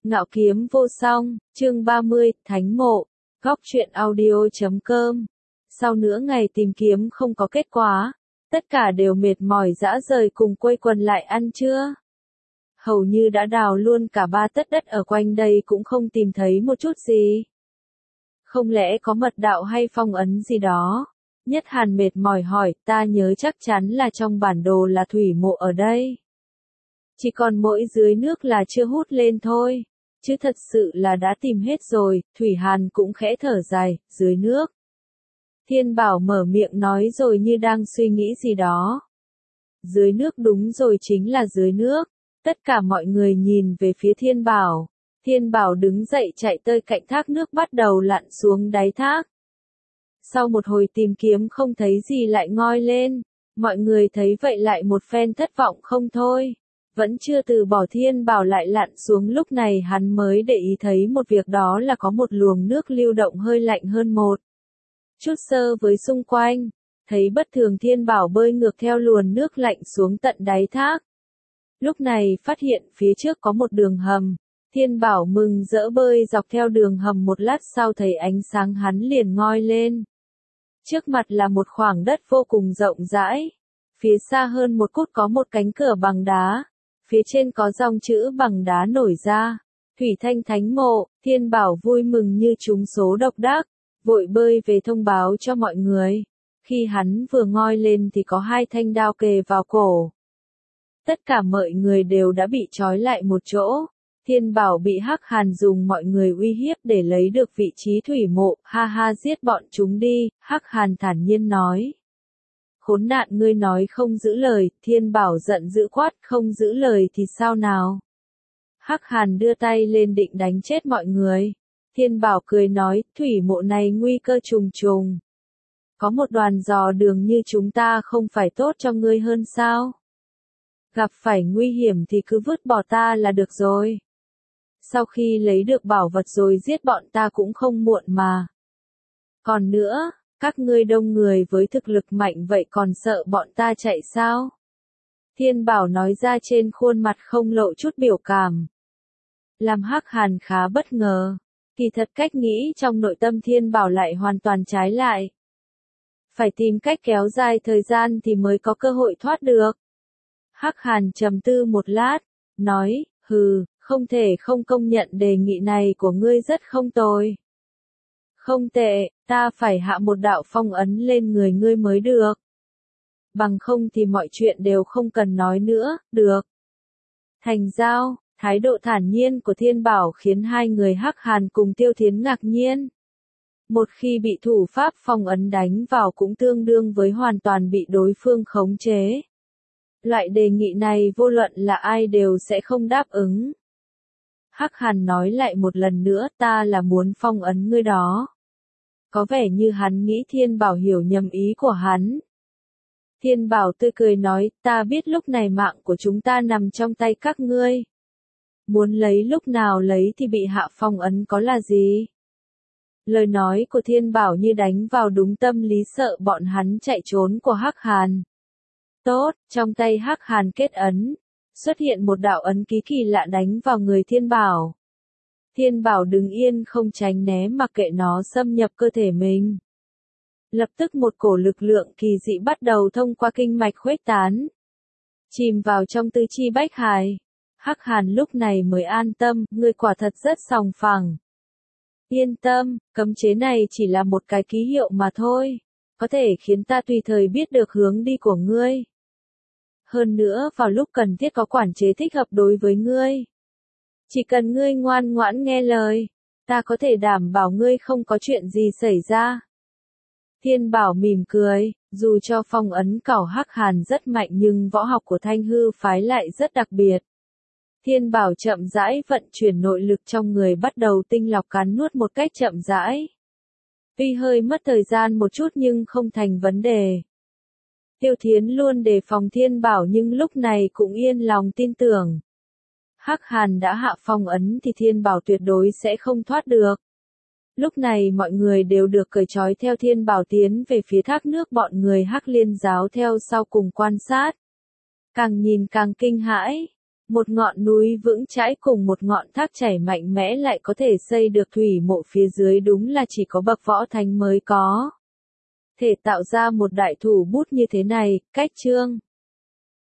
Ngạo kiếm vô song, chương 30, Thánh mộ, góc truyện audio.com. Sau nửa ngày tìm kiếm không có kết quả, tất cả đều mệt mỏi rã rời cùng quây quần lại ăn trưa. Hầu như đã đào luôn cả ba tấc đất ở quanh đây cũng không tìm thấy một chút gì. Không lẽ có mật đạo hay phong ấn gì đó? Nhất Hàn mệt mỏi hỏi, ta nhớ chắc chắn là trong bản đồ là thủy mộ ở đây. Chỉ còn mỗi dưới nước là chưa hút lên thôi, chứ thật sự là đã tìm hết rồi. Thủy Hàn cũng khẽ thở dài, dưới nước. Thiên Bảo mở miệng nói rồi như đang suy nghĩ gì đó. Dưới nước, đúng rồi, chính là dưới nước. Tất cả mọi người nhìn về phía Thiên Bảo. Thiên Bảo đứng dậy chạy tới cạnh thác nước bắt đầu lặn xuống đáy thác. Sau một hồi tìm kiếm không thấy gì lại ngoi lên. Mọi người thấy vậy lại một phen thất vọng không thôi. Vẫn chưa từ bỏ, Thiên Bảo lại lặn xuống, lúc này hắn mới để ý thấy một việc, đó là có một luồng nước lưu động hơi lạnh hơn một chút so với xung quanh. Thấy bất thường, Thiên Bảo bơi ngược theo luồng nước lạnh xuống tận đáy thác. Lúc này phát hiện phía trước có một đường hầm. Thiên Bảo mừng rỡ bơi dọc theo đường hầm, một lát sau thấy ánh sáng hắn liền ngoi lên. Trước mặt là một khoảng đất vô cùng rộng rãi. Phía xa hơn một chút có một cánh cửa bằng đá. Phía trên có dòng chữ bằng đá nổi ra. Thủy Thanh Thánh mộ. Thiên Bảo vui mừng như trúng số độc đắc, vội bơi về thông báo cho mọi người. Khi hắn vừa ngoi lên thì có hai thanh đao kề vào cổ. Tất cả mọi người đều đã bị trói lại một chỗ. Thiên Bảo bị Hắc Hàn dùng mọi người uy hiếp để lấy được vị trí thủy mộ. Ha ha, giết bọn chúng đi, Hắc Hàn thản nhiên nói. Khốn nạn, ngươi nói không giữ lời. Thiên Bảo giận dữ quát, không giữ lời thì sao nào? Hắc Hàn đưa tay lên định đánh chết mọi người. Thiên Bảo cười nói, thủy mộ này nguy cơ trùng trùng. Có một đoàn dò đường như chúng ta không phải tốt cho ngươi hơn sao? Gặp phải nguy hiểm thì cứ vứt bỏ ta là được rồi. Sau khi lấy được bảo vật rồi giết bọn ta cũng không muộn mà. Còn nữa, các ngươi đông người với thực lực mạnh vậy còn sợ bọn ta chạy sao? Thiên Bảo nói ra, trên khuôn mặt không lộ chút biểu cảm. Làm Hắc Hàn khá bất ngờ. Kỳ thật cách nghĩ trong nội tâm Thiên Bảo lại hoàn toàn trái lại. Phải tìm cách kéo dài thời gian thì mới có cơ hội thoát được. Hắc Hàn trầm tư một lát, nói, không thể không công nhận đề nghị này của ngươi rất không tồi. Không tệ, ta phải hạ một đạo phong ấn lên người ngươi mới được. Bằng không thì mọi chuyện đều không cần nói nữa, được. Thành giao, thái độ thản nhiên của Thiên Bảo khiến hai người Hắc Hàn cùng Tiêu Thiến ngạc nhiên. Một khi bị thủ pháp phong ấn đánh vào cũng tương đương với hoàn toàn bị đối phương khống chế. Loại đề nghị này vô luận là ai đều sẽ không đáp ứng. Hắc Hàn nói lại một lần nữa, ta là muốn phong ấn ngươi đó. Có vẻ như hắn nghĩ Thiên Bảo hiểu nhầm ý của hắn. Thiên Bảo tươi cười nói, ta biết lúc này mạng của chúng ta nằm trong tay các ngươi. Muốn lấy lúc nào lấy thì bị hạ phong ấn có là gì? Lời nói của Thiên Bảo như đánh vào đúng tâm lý sợ bọn hắn chạy trốn của Hắc Hàn. Tốt, trong tay Hắc Hàn kết ấn. Xuất hiện một đạo ấn ký kỳ lạ đánh vào người Thiên Bảo. Thiên Bảo đứng yên không tránh né, mặc kệ nó xâm nhập cơ thể mình. Lập tức một cổ lực lượng kỳ dị bắt đầu thông qua kinh mạch khuếch tán. Chìm vào trong tứ chi bách hải. Hắc Hàn lúc này mới an tâm, ngươi quả thật rất sòng phẳng. Yên tâm, cấm chế này chỉ là một cái ký hiệu mà thôi. Có thể khiến ta tùy thời biết được hướng đi của ngươi. Hơn nữa vào lúc cần thiết có quản chế thích hợp đối với ngươi. Chỉ cần ngươi ngoan ngoãn nghe lời, ta có thể đảm bảo ngươi không có chuyện gì xảy ra. Thiên Bảo mỉm cười, dù cho phong ấn cẩu Hắc Hàn rất mạnh nhưng võ học của Thanh hư phái lại rất đặc biệt. Thiên Bảo chậm rãi vận chuyển nội lực trong người, bắt đầu tinh lọc cắn nuốt một cách chậm rãi. Tuy hơi mất thời gian một chút nhưng không thành vấn đề. Tiêu Thiến luôn đề phòng Thiên Bảo nhưng lúc này cũng yên lòng tin tưởng. Hắc Hàn đã hạ phong ấn thì Thiên Bảo tuyệt đối sẽ không thoát được. Lúc này mọi người đều được cởi trói theo Thiên Bảo tiến về phía thác nước, bọn người Hắc Liên giáo theo sau cùng quan sát. Càng nhìn càng kinh hãi. Một ngọn núi vững chãi cùng một ngọn thác chảy mạnh mẽ lại có thể xây được thủy mộ phía dưới, đúng là chỉ có bậc võ thánh mới có thể tạo ra một đại thủ bút như thế này. Cách chương